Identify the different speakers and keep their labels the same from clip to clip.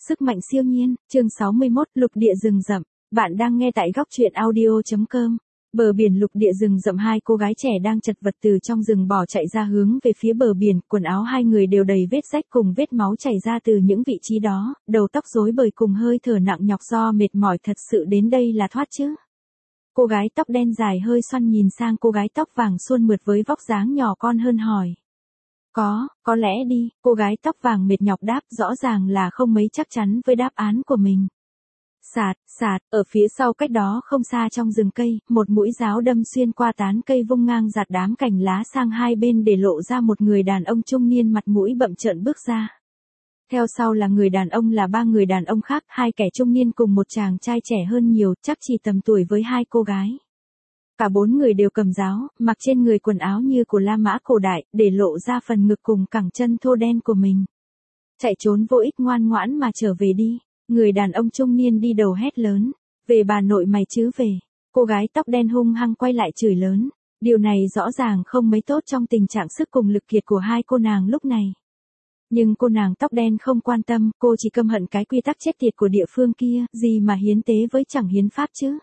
Speaker 1: Sức mạnh siêu nhiên, chương 61, lục địa rừng rậm. Bạn đang nghe tại góc truyện audio.com. Bờ biển lục địa rừng rậm, hai cô gái trẻ đang chật vật từ trong rừng bỏ chạy ra hướng về phía bờ biển, quần áo hai người đều đầy vết rách cùng vết máu chảy ra từ những vị trí đó, đầu tóc rối bời cùng hơi thở nặng nhọc do mệt mỏi, thật sự đến đây là thoát chứ. Cô gái tóc đen dài hơi xoăn nhìn sang cô gái tóc vàng suôn mượt với vóc dáng nhỏ con hơn hỏi. Có lẽ đi, cô gái tóc vàng mệt nhọc đáp, rõ ràng là không mấy chắc chắn với đáp án của mình. Sạt, ở phía sau cách đó không xa trong rừng cây, một mũi giáo đâm xuyên qua tán cây vung ngang giạt đám cành lá sang hai bên để lộ ra một người đàn ông trung niên mặt mũi bậm trợn bước ra. Theo sau là người đàn ông là ba người đàn ông khác, hai kẻ trung niên cùng một chàng trai trẻ hơn nhiều, chắc chỉ tầm tuổi với hai cô gái. Cả bốn người đều cầm giáo, mặc trên người quần áo như của La Mã cổ đại, để lộ ra phần ngực cùng cẳng chân thô đen của mình. Chạy trốn vô ích, ngoan ngoãn mà trở về đi. Người đàn ông trung niên đi đầu hét lớn. Về bà nội mày chứ về. Cô gái tóc đen hung hăng quay lại chửi lớn. Điều này rõ ràng không mấy tốt trong tình trạng sức cùng lực kiệt của hai cô nàng lúc này. Nhưng cô nàng tóc đen không quan tâm, cô chỉ căm hận cái quy tắc chết tiệt của địa phương kia, gì mà hiến tế với chẳng hiến pháp chứ.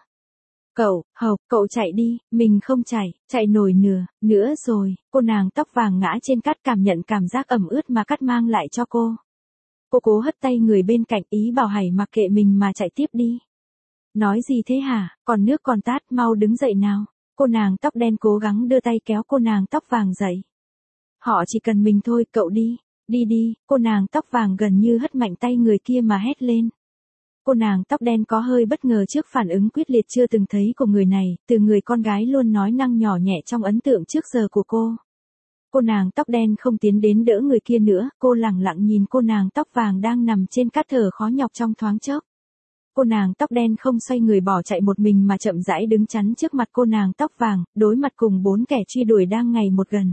Speaker 1: Cậu chạy đi, mình không chạy nổi nữa rồi, cô nàng tóc vàng ngã trên cát, cảm nhận cảm giác ẩm ướt mà cát mang lại cho cô. Cô cố hất tay người bên cạnh, ý bảo Hải mặc kệ mình mà chạy tiếp đi. Nói gì thế hả, còn nước còn tát, mau đứng dậy nào. Cô nàng tóc đen cố gắng đưa tay kéo cô nàng tóc vàng dậy. Họ chỉ cần mình thôi, cậu đi, cô nàng tóc vàng gần như hất mạnh tay người kia mà hét lên. Cô nàng tóc đen có hơi bất ngờ trước phản ứng quyết liệt chưa từng thấy của người này, từ người con gái luôn nói năng nhỏ nhẹ trong ấn tượng trước giờ của cô. Cô nàng tóc đen không tiến đến đỡ người kia nữa, cô lẳng lặng nhìn cô nàng tóc vàng đang nằm trên cát thở khó nhọc trong thoáng chốc. Cô nàng tóc đen không xoay người bỏ chạy một mình mà chậm rãi đứng chắn trước mặt cô nàng tóc vàng, đối mặt cùng bốn kẻ truy đuổi đang ngày một gần.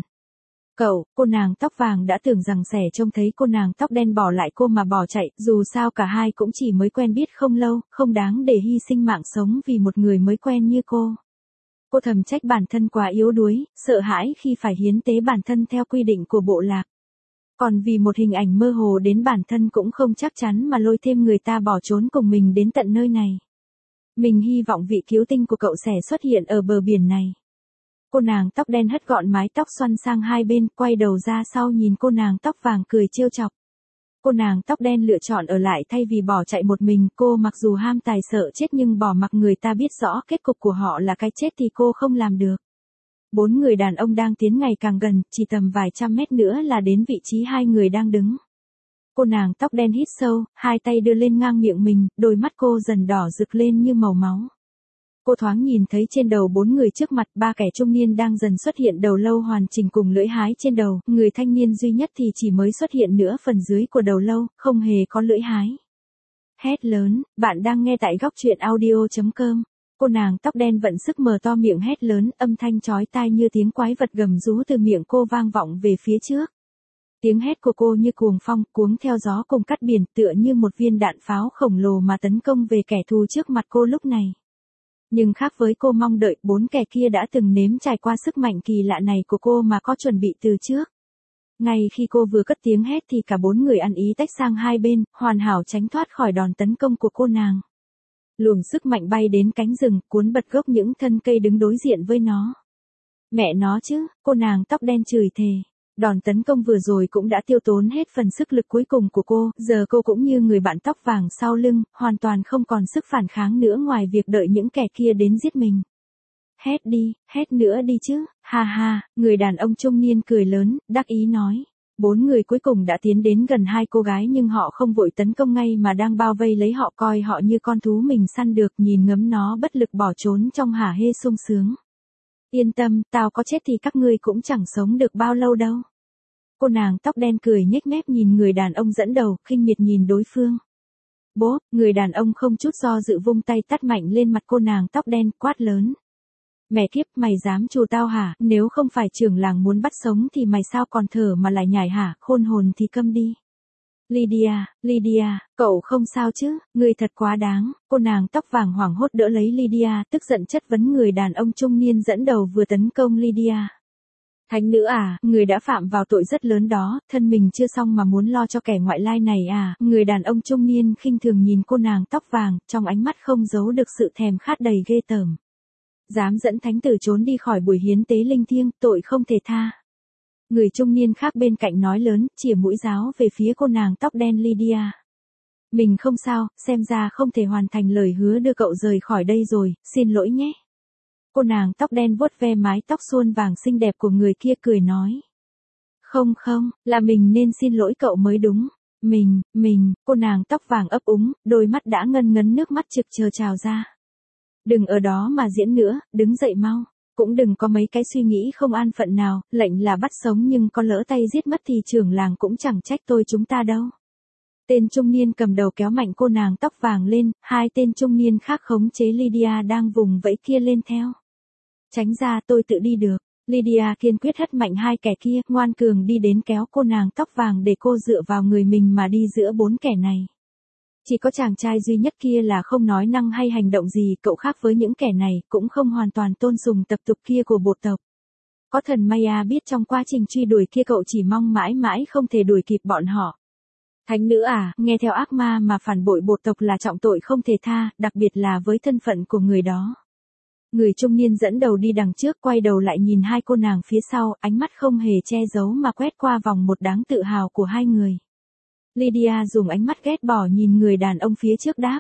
Speaker 1: Cô nàng tóc vàng đã tưởng rằng sẽ trông thấy cô nàng tóc đen bỏ lại cô mà bỏ chạy, dù sao cả hai cũng chỉ mới quen biết không lâu, không đáng để hy sinh mạng sống vì một người mới quen như cô. Cô thầm trách bản thân quá yếu đuối, sợ hãi khi phải hiến tế bản thân theo quy định của bộ lạc. Còn vì một hình ảnh mơ hồ đến bản thân cũng không chắc chắn mà lôi thêm người ta bỏ trốn cùng mình đến tận nơi này. Mình hy vọng vị cứu tinh của cậu sẽ xuất hiện ở bờ biển này. Cô nàng tóc đen hất gọn mái tóc xoăn sang hai bên, quay đầu ra sau nhìn cô nàng tóc vàng cười trêu chọc. Cô nàng tóc đen lựa chọn ở lại thay vì bỏ chạy một mình, cô mặc dù ham tài sợ chết nhưng bỏ mặc người ta biết rõ kết cục của họ là cái chết thì cô không làm được. Bốn người đàn ông đang tiến ngày càng gần, chỉ tầm vài trăm mét nữa là đến vị trí hai người đang đứng. Cô nàng tóc đen hít sâu, hai tay đưa lên ngang miệng mình, đôi mắt cô dần đỏ rực lên như màu máu. Cô thoáng nhìn thấy trên đầu bốn người trước mặt, ba kẻ trung niên đang dần xuất hiện đầu lâu hoàn chỉnh cùng lưỡi hái trên đầu, người thanh niên duy nhất thì chỉ mới xuất hiện nửa phần dưới của đầu lâu, không hề có lưỡi hái. Hét lớn, bạn đang nghe tại góc truyện audio.com. Cô nàng tóc đen vận sức mở to miệng hét lớn, âm thanh chói tai như tiếng quái vật gầm rú từ miệng cô vang vọng về phía trước. Tiếng hét của cô như cuồng phong, cuống theo gió cùng cắt biển, tựa như một viên đạn pháo khổng lồ mà tấn công về kẻ thù trước mặt cô lúc này. Nhưng khác với cô mong đợi, bốn kẻ kia đã từng nếm trải qua sức mạnh kỳ lạ này của cô mà có chuẩn bị từ trước. Ngay khi cô vừa cất tiếng hét thì cả bốn người ăn ý tách sang hai bên, hoàn hảo tránh thoát khỏi đòn tấn công của cô nàng. Luồng sức mạnh bay đến cánh rừng, cuốn bật gốc những thân cây đứng đối diện với nó. Mẹ nó chứ, cô nàng tóc đen chửi thề. Đòn tấn công vừa rồi cũng đã tiêu tốn hết phần sức lực cuối cùng của cô, giờ cô cũng như người bạn tóc vàng sau lưng, hoàn toàn không còn sức phản kháng nữa ngoài việc đợi những kẻ kia đến giết mình. Hét nữa đi chứ, ha ha, người đàn ông trung niên cười lớn, đắc ý nói. Bốn người cuối cùng đã tiến đến gần hai cô gái nhưng họ không vội tấn công ngay mà đang bao vây lấy họ, coi họ như con thú mình săn được, nhìn ngắm nó bất lực bỏ trốn trong hả hê sung sướng. Yên tâm, tao có chết thì các ngươi cũng chẳng sống được bao lâu đâu. Cô nàng tóc đen cười nhếch mép nhìn người đàn ông dẫn đầu, khinh miệt nhìn đối phương. Bố, người đàn ông không chút do dự vung tay tát mạnh lên mặt cô nàng tóc đen, quát lớn. Mẹ kiếp, mày dám trù tao hả, nếu không phải trưởng làng muốn bắt sống thì mày sao còn thở mà lại nhảy hả, khôn hồn thì câm đi. Lydia, cậu không sao chứ, người thật quá đáng. Cô nàng tóc vàng hoảng hốt đỡ lấy Lydia, tức giận chất vấn người đàn ông trung niên dẫn đầu vừa tấn công Lydia. Thánh nữ à, người đã phạm vào tội rất lớn đó, thân mình chưa xong mà muốn lo cho kẻ ngoại lai này à, người đàn ông trung niên khinh thường nhìn cô nàng tóc vàng, trong ánh mắt không giấu được sự thèm khát đầy ghê tởm. Dám dẫn thánh tử trốn đi khỏi buổi hiến tế linh thiêng, tội không thể tha. Người trung niên khác bên cạnh nói lớn, chìa mũi giáo về phía cô nàng tóc đen Lydia. Mình không sao, xem ra không thể hoàn thành lời hứa đưa cậu rời khỏi đây rồi, xin lỗi nhé. Cô nàng tóc đen vuốt ve mái tóc suôn vàng xinh đẹp của người kia cười nói. Không, là mình nên xin lỗi cậu mới đúng. Cô nàng tóc vàng ấp úng, đôi mắt đã ngân ngấn nước mắt trực chờ trào ra. Đừng ở đó mà diễn nữa, đứng dậy mau. Cũng đừng có mấy cái suy nghĩ không an phận nào, lệnh là bắt sống nhưng có lỡ tay giết mất thì trưởng làng cũng chẳng trách tôi chúng ta đâu. Tên trung niên cầm đầu kéo mạnh cô nàng tóc vàng lên, hai tên trung niên khác khống chế Lydia đang vùng vẫy kia lên theo. Tránh ra, tôi tự đi được. Lydia kiên quyết hất mạnh hai kẻ kia, ngoan cường đi đến kéo cô nàng tóc vàng để cô dựa vào người mình mà đi giữa bốn kẻ này. Chỉ có chàng trai duy nhất kia là không nói năng hay hành động gì, cậu khác với những kẻ này, cũng không hoàn toàn tôn sùng tập tục kia của bộ tộc. Có thần Maya biết trong quá trình truy đuổi kia cậu chỉ mong mãi mãi không thể đuổi kịp bọn họ. Thánh nữ à, nghe theo ác ma mà phản bội bộ tộc là trọng tội không thể tha, đặc biệt là với thân phận của người đó. Người trung niên dẫn đầu đi đằng trước quay đầu lại nhìn hai cô nàng phía sau, ánh mắt không hề che giấu mà quét qua vòng một đáng tự hào của hai người. Lydia dùng ánh mắt ghét bỏ nhìn người đàn ông phía trước đáp.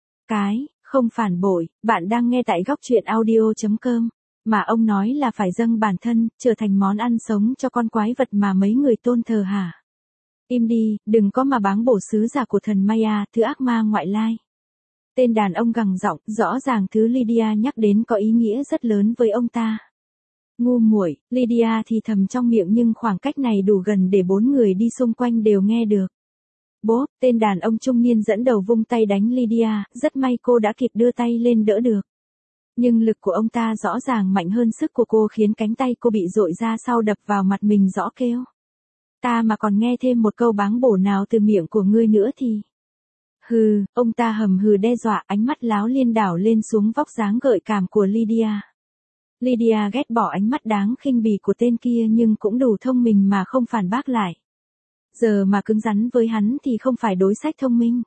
Speaker 1: Không phản bội, bạn đang nghe tại góc truyện audio.com. Mà ông nói là phải dâng bản thân, trở thành món ăn sống cho con quái vật mà mấy người tôn thờ hả? Im đi, đừng có mà báng bổ sứ giả của thần Maya, thứ ác ma ngoại lai. Tên đàn ông gằn giọng, rõ ràng thứ Lydia nhắc đến có ý nghĩa rất lớn với ông ta. Ngu muội, Lydia thì thầm trong miệng nhưng khoảng cách này đủ gần để bốn người đi xung quanh đều nghe được. Bố, tên đàn ông trung niên dẫn đầu vung tay đánh Lydia, rất may cô đã kịp đưa tay lên đỡ được. Nhưng lực của ông ta rõ ràng mạnh hơn sức của cô khiến cánh tay cô bị dội ra sau đập vào mặt mình rõ kêu. Ta mà còn nghe thêm một câu báng bổ nào từ miệng của ngươi nữa thì... Hừ, ông ta hầm hừ đe dọa, ánh mắt láo liên đảo lên xuống vóc dáng gợi cảm của Lydia. Lydia ghét bỏ ánh mắt đáng khinh bỉ của tên kia nhưng cũng đủ thông minh mà không phản bác lại. Giờ mà cứng rắn với hắn thì không phải đối sách thông minh.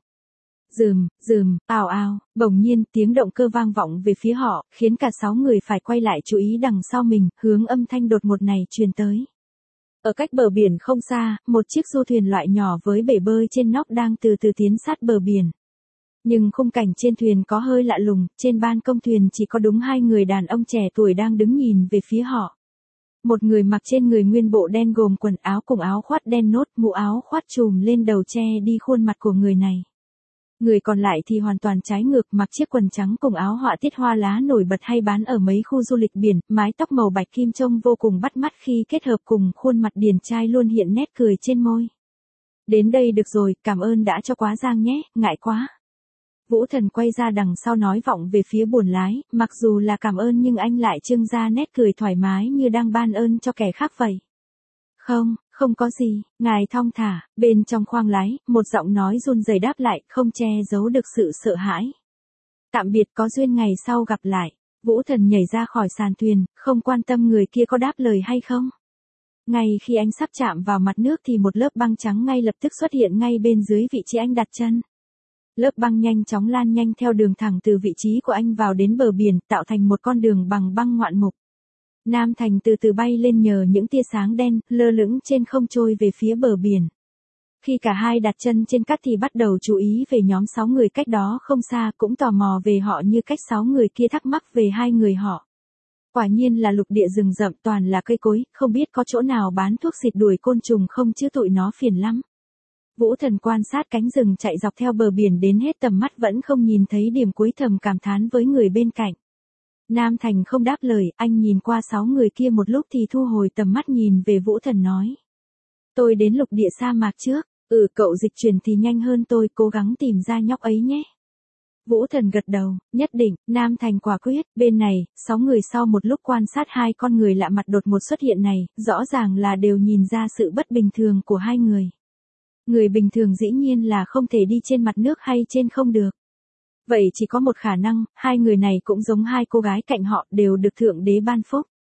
Speaker 1: Ào ào, bỗng nhiên tiếng động cơ vang vọng về phía họ, khiến cả 6 người phải quay lại chú ý đằng sau mình, hướng âm thanh đột ngột này truyền tới. Ở cách bờ biển không xa, một chiếc du thuyền loại nhỏ với bể bơi trên nóc đang từ từ tiến sát bờ biển. Nhưng khung cảnh trên thuyền có hơi lạ lùng, trên ban công thuyền chỉ có đúng hai người đàn ông trẻ tuổi đang đứng nhìn về phía họ. Một người mặc trên người nguyên bộ đen gồm quần áo cùng áo khoác đen nốt, mũ áo khoác trùm lên đầu che đi khuôn mặt của người này. Người còn lại thì hoàn toàn trái ngược, mặc chiếc quần trắng cùng áo họa tiết hoa lá nổi bật hay bán ở mấy khu du lịch biển, mái tóc màu bạch kim trông vô cùng bắt mắt khi kết hợp cùng khuôn mặt điển trai luôn hiện nét cười trên môi. Đến đây được rồi, cảm ơn đã cho quá giang nhé, ngại quá. Vũ Thần quay ra đằng sau nói vọng về phía buồng lái, mặc dù là cảm ơn nhưng anh lại trưng ra nét cười thoải mái như đang ban ơn cho kẻ khác vậy. Không có gì, ngài thong thả, bên trong khoang lái, một giọng nói run rẩy đáp lại, không che giấu được sự sợ hãi. Tạm biệt, có duyên ngày sau gặp lại. Vũ Thần nhảy ra khỏi sàn thuyền, không quan tâm người kia có đáp lời hay không. Ngay khi anh sắp chạm vào mặt nước thì một lớp băng trắng ngay lập tức xuất hiện ngay bên dưới vị trí anh đặt chân. Lớp băng nhanh chóng lan nhanh theo đường thẳng từ vị trí của anh vào đến bờ biển, tạo thành một con đường bằng băng ngoạn mục. Nam Thành từ từ bay lên nhờ những tia sáng đen, lơ lửng trên không trôi về phía bờ biển. Khi cả hai đặt chân trên cát thì bắt đầu chú ý về nhóm 6 người cách đó không xa, cũng tò mò về họ như cách 6 người kia thắc mắc về hai người họ. Quả nhiên là lục địa rừng rậm toàn là cây cối, không biết có chỗ nào bán thuốc xịt đuổi côn trùng không chứ tụi nó phiền lắm. Vũ Thần quan sát cánh rừng chạy dọc theo bờ biển đến hết tầm mắt vẫn không nhìn thấy điểm cuối, thầm cảm thán với người bên cạnh. Nam Thành không đáp lời, anh nhìn qua 6 người kia một lúc thì thu hồi tầm mắt nhìn về Vũ Thần nói. Tôi đến lục địa sa mạc trước, cậu dịch chuyển thì nhanh hơn tôi, cố gắng tìm ra nhóc ấy nhé. Vũ Thần gật đầu, nhất định. Nam Thành quả quyết. Bên này, 6 người sau một lúc quan sát hai con người lạ mặt đột ngột xuất hiện này, rõ ràng là đều nhìn ra sự bất bình thường của hai người. Người bình thường dĩ nhiên là không thể đi trên mặt nước hay trên không được. Vậy chỉ có một khả năng, hai người này cũng giống hai cô gái cạnh họ, đều được Thượng Đế ban phúc.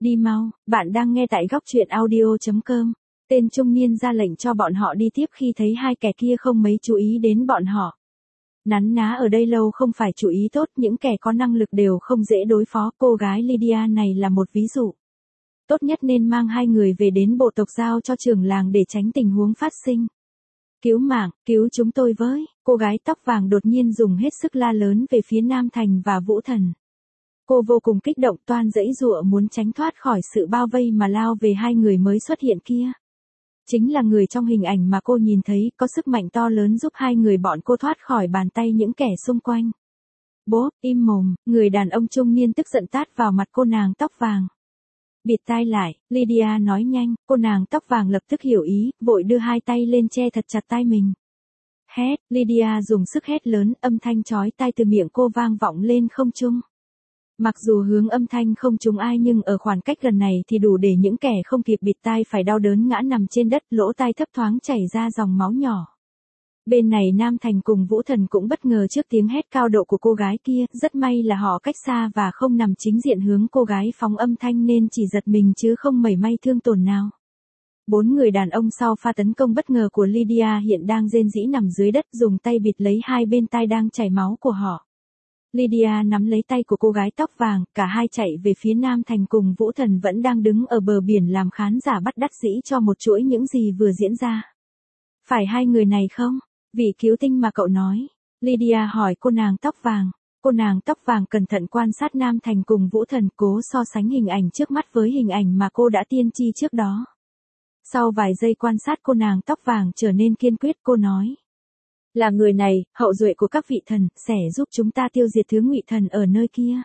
Speaker 1: Đi mau, bạn đang nghe tại góc truyện audio.com. Tên trung niên ra lệnh cho bọn họ đi tiếp khi thấy hai kẻ kia không mấy chú ý đến bọn họ. Nắn ná ở đây lâu không phải chủ ý tốt, những kẻ có năng lực đều không dễ đối phó, cô gái Lydia này là một ví dụ. Tốt nhất nên mang hai người về đến bộ tộc giao cho trưởng làng để tránh tình huống phát sinh. Cứu mạng, cứu chúng tôi với, cô gái tóc vàng đột nhiên dùng hết sức la lớn về phía Nam Thành và Vũ Thần. Cô vô cùng kích động, toan giãy giụa muốn tránh thoát khỏi sự bao vây mà lao về hai người mới xuất hiện kia. Chính là người trong hình ảnh mà cô nhìn thấy, có sức mạnh to lớn giúp hai người bọn cô thoát khỏi bàn tay những kẻ xung quanh. Bố, im mồm, người đàn ông trung niên tức giận tát vào mặt cô nàng tóc vàng. Bịt tai lại, Lydia nói nhanh, cô nàng tóc vàng lập tức hiểu ý, vội đưa hai tay lên che thật chặt tai mình. Hét, Lydia dùng sức hét lớn, âm thanh chói tai từ miệng cô vang vọng lên không trung. Mặc dù hướng âm thanh không trúng ai nhưng ở khoảng cách gần này thì đủ để những kẻ không kịp bịt tai phải đau đớn ngã nằm trên đất, lỗ tai thấp thoáng chảy ra dòng máu nhỏ. Bên này Nam Thành cùng Vũ Thần cũng bất ngờ trước tiếng hét cao độ của cô gái kia, rất may là họ cách xa và không nằm chính diện hướng cô gái phóng âm thanh nên chỉ giật mình chứ không mảy may thương tổn nào. Bốn người đàn ông sau pha tấn công bất ngờ của Lydia hiện đang rên rỉ nằm dưới đất, dùng tay bịt lấy hai bên tai đang chảy máu của họ. Lydia nắm lấy tay của cô gái tóc vàng, cả hai chạy về phía Nam Thành cùng Vũ Thần vẫn đang đứng ở bờ biển làm khán giả bất đắc dĩ cho một chuỗi những gì vừa diễn ra. Phải hai người này không? Vị cứu tinh mà cậu nói. Lydia hỏi cô nàng tóc vàng. Cô nàng tóc vàng cẩn thận quan sát Nam Thành cùng Vũ Thần, cố so sánh hình ảnh trước mắt với hình ảnh mà cô đã tiên tri trước đó. Sau vài giây quan sát, cô nàng tóc vàng trở nên kiên quyết, cô nói. Là người này, hậu duệ của các vị thần, sẽ giúp chúng ta tiêu diệt thứ Ngụy Thần ở nơi kia.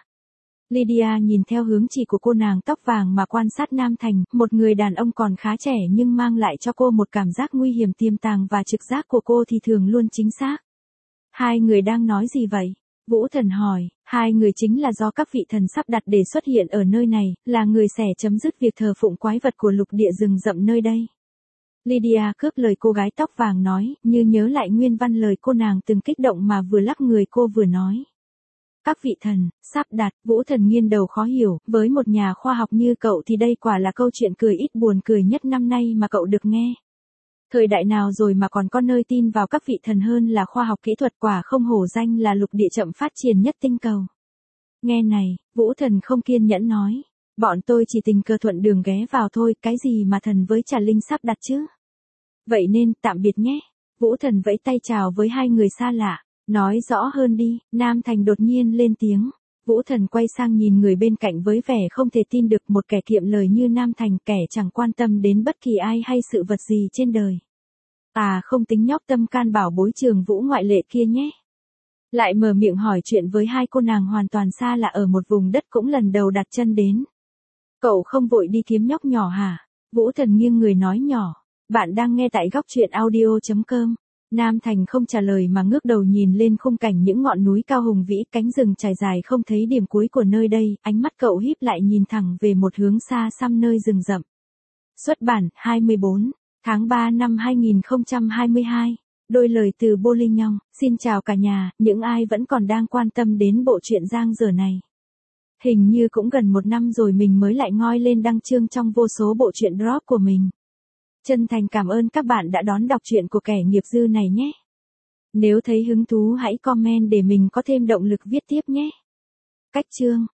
Speaker 1: Lydia nhìn theo hướng chỉ của cô nàng tóc vàng mà quan sát Nam Thành, một người đàn ông còn khá trẻ nhưng mang lại cho cô một cảm giác nguy hiểm tiềm tàng và trực giác của cô thì thường luôn chính xác. Hai người đang nói gì vậy? Vũ Thần hỏi, hai người chính là do các vị thần sắp đặt để xuất hiện ở nơi này, là người sẽ chấm dứt việc thờ phụng quái vật của lục địa rừng rậm nơi đây. Lydia cướp lời cô gái tóc vàng nói, như nhớ lại nguyên văn lời cô nàng từng kích động mà vừa lắc người cô vừa nói. Các vị thần, sắp đặt, Vũ Thần nghiêng đầu khó hiểu, với một nhà khoa học như cậu thì đây quả là câu chuyện cười ít buồn cười nhất năm nay mà cậu được nghe. Thời đại nào rồi mà còn có nơi tin vào các vị thần hơn là khoa học kỹ thuật, quả không hổ danh là lục địa chậm phát triển nhất tinh cầu. Nghe này, Vũ Thần không kiên nhẫn nói. Bọn tôi chỉ tình cờ thuận đường ghé vào thôi, cái gì mà thần với trà linh sắp đặt chứ? Vậy nên, tạm biệt nhé. Vũ Thần vẫy tay chào với hai người xa lạ. Nói rõ hơn đi, Nam Thành đột nhiên lên tiếng. Vũ Thần quay sang nhìn người bên cạnh với vẻ không thể tin được, một kẻ kiệm lời như Nam Thành, kẻ chẳng quan tâm đến bất kỳ ai hay sự vật gì trên đời. À, không tính nhóc tâm can bảo bối Trường Vũ ngoại lệ kia nhé. Lại mở miệng hỏi chuyện với hai cô nàng hoàn toàn xa lạ ở một vùng đất cũng lần đầu đặt chân đến. Cậu không vội đi kiếm nhóc nhỏ hả? Vũ Thần nghiêng người nói nhỏ. Bạn đang nghe tại góc truyện audio.com. Nam Thành không trả lời mà ngước đầu nhìn lên khung cảnh những ngọn núi cao hùng vĩ, cánh rừng trải dài không thấy điểm cuối của nơi đây, ánh mắt cậu híp lại nhìn thẳng về một hướng xa xăm nơi rừng rậm. Xuất bản, 24 tháng 3 năm 2022. Đôi lời từ Bô Linh Nhong. Xin chào cả nhà, những ai vẫn còn đang quan tâm đến bộ truyện Giang Dở này. Hình như cũng gần một năm rồi mình mới lại ngoi lên đăng chương trong vô số bộ truyện drop của mình. Chân thành cảm ơn các bạn đã đón đọc truyện của kẻ nghiệp dư này nhé. Nếu thấy hứng thú hãy comment để mình có thêm động lực viết tiếp nhé. Cách chương.